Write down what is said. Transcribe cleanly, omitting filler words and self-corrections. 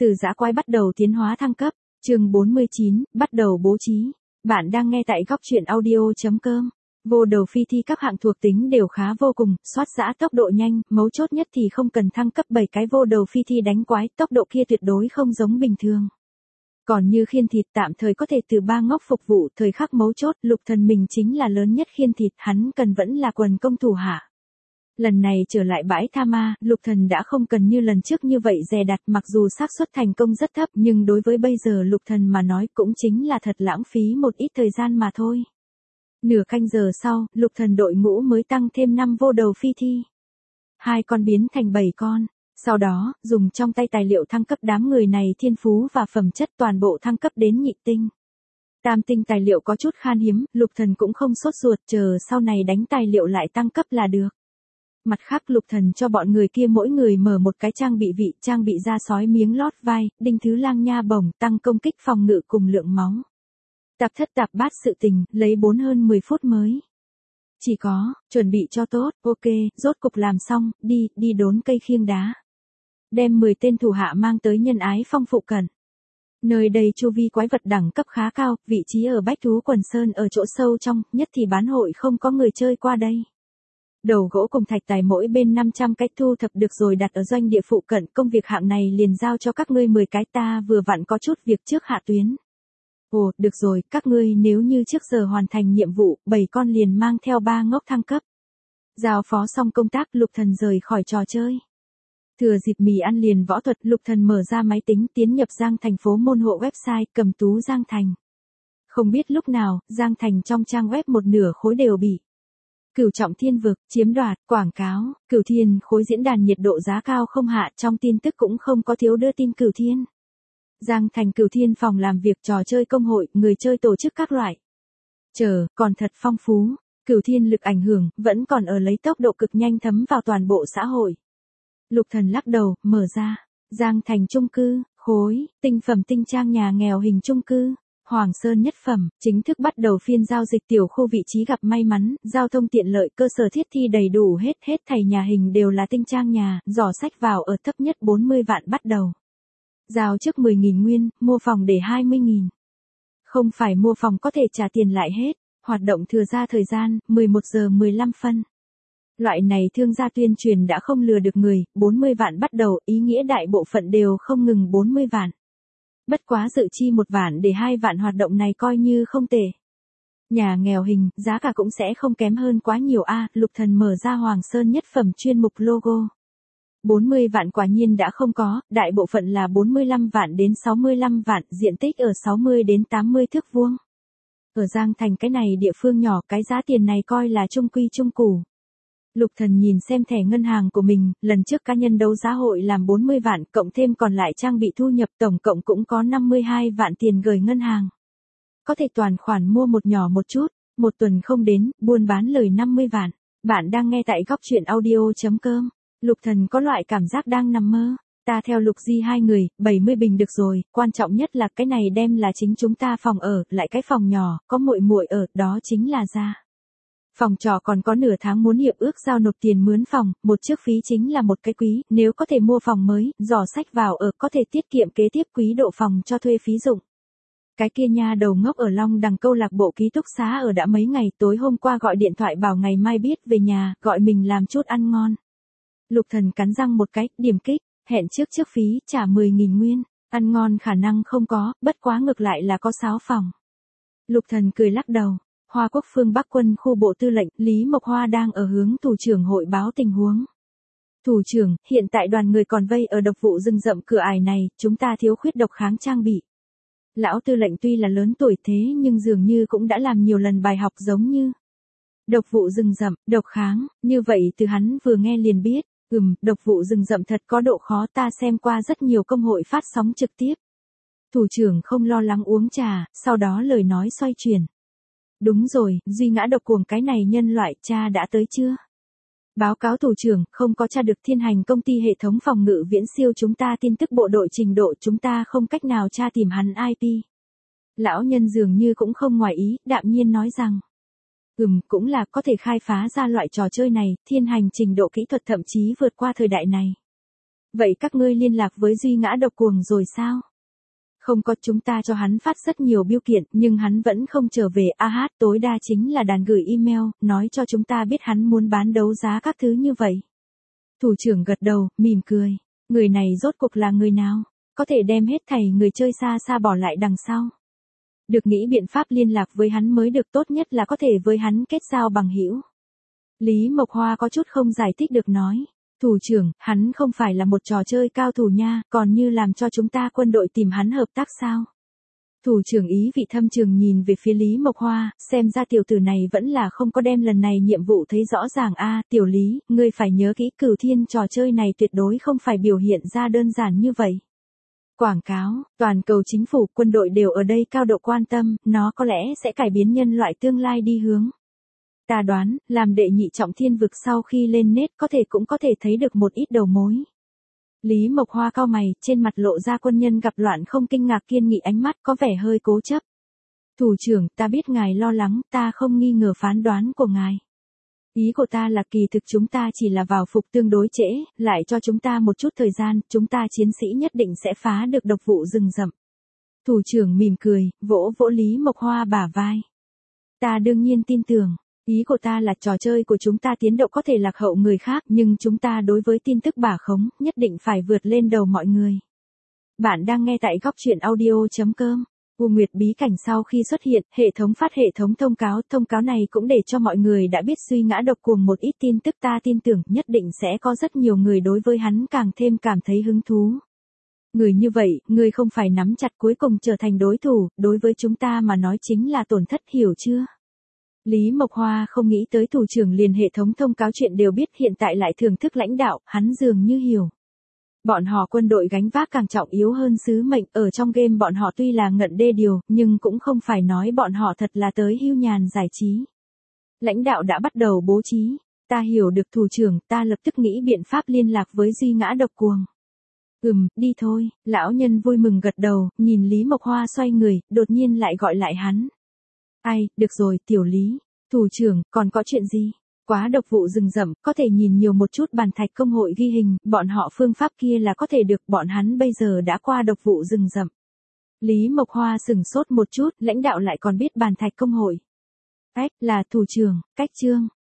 Từ dã quái bắt đầu tiến hóa thăng cấp, chương 49, bắt đầu bố trí. Bạn đang nghe tại góc truyện audio.com. Vô đầu phi thi các hạng thuộc tính đều khá vô cùng, soát giã tốc độ nhanh, mấu chốt nhất thì không cần thăng cấp 7 cái vô đầu phi thi đánh quái, tốc độ kia tuyệt đối không giống bình thường. Còn như khiên thịt tạm thời có thể từ 3 ngốc phục vụ, thời khắc mấu chốt, Lục Thần mình chính là lớn nhất khiên thịt, hắn cần vẫn là quần công thủ hạ. Lần này trở lại bãi tha ma, Lục Thần đã không cần như lần trước như vậy dè đặt, mặc dù xác suất thành công rất thấp nhưng đối với bây giờ Lục Thần mà nói cũng chính là thật lãng phí một ít thời gian mà thôi. Nửa canh giờ sau, Lục Thần đội ngũ mới tăng thêm 5 vô đầu phi thi. 2 con biến thành 7 con. Sau đó, dùng trong tay tài liệu thăng cấp đám người này thiên phú và phẩm chất toàn bộ thăng cấp đến nhị tinh. Tam tinh tài liệu có chút khan hiếm, Lục Thần cũng không sốt ruột, chờ sau này đánh tài liệu lại tăng cấp là được. Mặt khác Lục Thần cho bọn người kia mỗi người mở một cái trang bị da sói miếng lót vai, đinh thứ lang nha bổng, tăng công kích phòng ngự cùng lượng máu. Tạp thất tạp bát sự tình, lấy 4 hơn 10 phút mới. Chỉ có, chuẩn bị cho tốt, ok, rốt cục làm xong, đi đốn cây khiêng đá. Đem 10 tên thủ hạ mang tới nhân ái phong phụ cận. Nơi đây chu vi quái vật đẳng cấp khá cao, vị trí ở Bách Thú Quần Sơn ở chỗ sâu trong, nhất thì bán hội không có người chơi qua đây. Đầu gỗ cùng thạch tài mỗi bên 500 cái thu thập được rồi đặt ở doanh địa phụ cận, công việc hạng này liền giao cho các ngươi 10 cái, ta vừa vặn có chút việc trước hạ tuyến. Ồ, được rồi, các ngươi nếu như trước giờ hoàn thành nhiệm vụ, 7 con liền mang theo 3 ngốc thăng cấp. Giao phó xong công tác, Lục Thần rời khỏi trò chơi. Thừa dịp mì ăn liền võ thuật, Lục Thần mở ra máy tính tiến nhập Giang Thành phố môn hộ website Cầm Tú Giang Thành. Không biết lúc nào, Giang Thành trong trang web một nửa khối đều bị Cửu Trọng Thiên Vực chiếm đoạt, quảng cáo, Cửu Thiên khối diễn đàn nhiệt độ giá cao không hạ, trong tin tức cũng không có thiếu đưa tin Cửu Thiên. Giang Thành Cửu Thiên phòng làm việc trò chơi công hội, người chơi tổ chức các loại. Còn thật phong phú, Cửu Thiên lực ảnh hưởng, vẫn còn ở lấy tốc độ cực nhanh thấm vào toàn bộ xã hội. Lục Thần lắc đầu, mở ra, Giang Thành chung cư, khối, tinh phẩm tinh trang nhà nghèo hình chung cư. Hoàng Sơn nhất phẩm, chính thức bắt đầu phiên giao dịch tiểu khu vị trí gặp may mắn, giao thông tiện lợi, cơ sở thiết thi đầy đủ hết thảy nhà hình đều là tinh trang nhà, giỏ sách vào ở thấp nhất 40 vạn bắt đầu. Giao trước 10.000 nguyên, mua phòng để 20.000. Không phải mua phòng có thể trả tiền lại hết, hoạt động thừa ra thời gian, 11 giờ 15 phân. Loại này thương gia tuyên truyền đã không lừa được người, 40 vạn bắt đầu, ý nghĩa đại bộ phận đều không ngừng 40 vạn. Bất quá dự chi 1 vạn để 2 vạn hoạt động này coi như không tệ. Nhà nghèo hình, giá cả cũng sẽ không kém hơn quá nhiều a. Lục Thần mở ra Hoàng Sơn nhất phẩm chuyên mục logo. 40 vạn quả nhiên đã không có, đại bộ phận là 45 vạn đến 65 vạn, diện tích ở 60 đến 80 thước vuông. Ở Giang Thành cái này địa phương nhỏ, cái giá tiền này coi là trung quy trung củ. Lục Thần nhìn xem thẻ ngân hàng của mình, lần trước cá nhân đấu giá hội làm 40 vạn, cộng thêm còn lại trang bị thu nhập tổng cộng cũng có 52 vạn tiền gửi ngân hàng. Có thể toàn khoản mua một nhỏ một chút, một tuần không đến, buôn bán lời 50 vạn. Bạn đang nghe tại góc truyện audio.com. Lục Thần có loại cảm giác đang nằm mơ. Ta theo Lục Di 2 người, 70 bình được rồi, quan trọng nhất là cái này đem là chính chúng ta phòng ở, lại cái phòng nhỏ, có muội muội ở, đó chính là ra. Phòng trọ còn có nửa tháng muốn hiệp ước giao nộp tiền mướn phòng, một chiếc phí chính là một cái quý, nếu có thể mua phòng mới, giỏ sách vào ở có thể tiết kiệm kế tiếp quý độ phòng cho thuê phí dụng. Cái kia nha đầu ngốc ở Long Đằng câu lạc bộ ký túc xá ở đã mấy ngày, tối hôm qua gọi điện thoại bảo ngày mai biết về nhà, gọi mình làm chút ăn ngon. Lục Thần cắn răng một cái, điểm kích, hẹn trước phí, trả 10.000 nguyên, ăn ngon khả năng không có, bất quá ngược lại là có 6 phòng. Lục Thần cười lắc đầu. Hoa Quốc phương Bắc quân khu bộ tư lệnh, Lý Mộc Hoa đang ở hướng thủ trưởng hội báo tình huống. Thủ trưởng, hiện tại đoàn người còn vây ở độc vụ rừng rậm cửa ải này, chúng ta thiếu khuyết độc kháng trang bị. Lão tư lệnh tuy là lớn tuổi thế nhưng dường như cũng đã làm nhiều lần bài học giống như độc vụ rừng rậm, độc kháng, như vậy từ hắn vừa nghe liền biết, độc vụ rừng rậm thật có độ khó, ta xem qua rất nhiều công hội phát sóng trực tiếp. Thủ trưởng không lo lắng uống trà, sau đó lời nói xoay chuyển. Đúng rồi, duy ngã độc cuồng cái này nhân loại, cha đã tới chưa? Báo cáo thủ trưởng, không có tra được Thiên Hành công ty hệ thống phòng ngự viễn siêu chúng ta tin tức bộ đội trình độ, chúng ta không cách nào tra tìm hắn IP. Lão nhân dường như cũng không ngoài ý, đạm nhiên nói rằng. Cũng là có thể khai phá ra loại trò chơi này, Thiên Hành trình độ kỹ thuật thậm chí vượt qua thời đại này. Vậy các ngươi liên lạc với Duy Ngã Độc Cuồng rồi sao? Không có, chúng ta cho hắn phát rất nhiều biêu kiện, nhưng hắn vẫn không trở về. Tối đa chính là đàn gửi email, nói cho chúng ta biết hắn muốn bán đấu giá các thứ như vậy. Thủ trưởng gật đầu, mỉm cười. Người này rốt cuộc là người nào? Có thể đem hết thảy người chơi xa xa bỏ lại đằng sau. Được nghĩ biện pháp liên lạc với hắn mới được, tốt nhất là có thể với hắn kết giao bằng hữu. Lý Mộc Hoa có chút không giải thích được nói. Thủ trưởng, hắn không phải là một trò chơi cao thủ nha, còn như làm cho chúng ta quân đội tìm hắn hợp tác sao? Thủ trưởng ý vị thâm trường nhìn về phía Lý Mộc Hoa, xem ra tiểu tử này vẫn là không có đem lần này nhiệm vụ thấy rõ ràng. Tiểu Lý, ngươi phải nhớ kỹ, Cửu Thiên trò chơi này tuyệt đối không phải biểu hiện ra đơn giản như vậy. Quảng cáo, toàn cầu chính phủ, quân đội đều ở đây cao độ quan tâm, nó có lẽ sẽ cải biến nhân loại tương lai đi hướng. Ta đoán, làm đệ nhị trọng thiên vực sau khi lên nét cũng có thể thấy được một ít đầu mối. Lý Mộc Hoa cau mày, trên mặt lộ ra quân nhân gặp loạn không kinh ngạc kiên nghị, ánh mắt có vẻ hơi cố chấp. Thủ trưởng, ta biết ngài lo lắng, ta không nghi ngờ phán đoán của ngài. Ý của ta là kỳ thực chúng ta chỉ là vào phục tương đối trễ, lại cho chúng ta một chút thời gian, chúng ta chiến sĩ nhất định sẽ phá được độc vụ rừng rậm. Thủ trưởng mỉm cười, vỗ vỗ Lý Mộc Hoa bả vai. Ta đương nhiên tin tưởng. Ý của ta là trò chơi của chúng ta tiến độ có thể lạc hậu người khác, nhưng chúng ta đối với tin tức bả khống, nhất định phải vượt lên đầu mọi người. Bạn đang nghe tại góc truyện audio.com. U Nguyệt bí cảnh sau khi xuất hiện, hệ thống phát hệ thống thông cáo này cũng để cho mọi người đã biết Duy Ngã Độc Cuồng một ít tin tức, ta tin tưởng nhất định sẽ có rất nhiều người đối với hắn càng thêm cảm thấy hứng thú. Người như vậy, người không phải nắm chặt cuối cùng trở thành đối thủ, đối với chúng ta mà nói chính là tổn thất, hiểu chưa? Lý Mộc Hoa không nghĩ tới thủ trưởng liền hệ thống thông cáo chuyện đều biết, hiện tại lại thưởng thức lãnh đạo, hắn dường như hiểu. Bọn họ quân đội gánh vác càng trọng yếu hơn sứ mệnh, ở trong game bọn họ tuy là ngận đê điều, nhưng cũng không phải nói bọn họ thật là tới hưu nhàn giải trí. Lãnh đạo đã bắt đầu bố trí, ta hiểu được thủ trưởng, ta lập tức nghĩ biện pháp liên lạc với Duy Ngã Độc Cuồng. Đi thôi, lão nhân vui mừng gật đầu, nhìn Lý Mộc Hoa xoay người, đột nhiên lại gọi lại hắn. Được rồi, tiểu Lý. Thủ trưởng, còn có chuyện gì? Quá độc vụ rừng rậm, có thể nhìn nhiều một chút bàn thạch công hội ghi hình, bọn họ phương pháp kia là có thể được, bọn hắn bây giờ đã qua độc vụ rừng rậm. Lý Mộc Hoa sừng sốt một chút, lãnh đạo lại còn biết bàn thạch công hội. Là thủ trưởng, cách chương.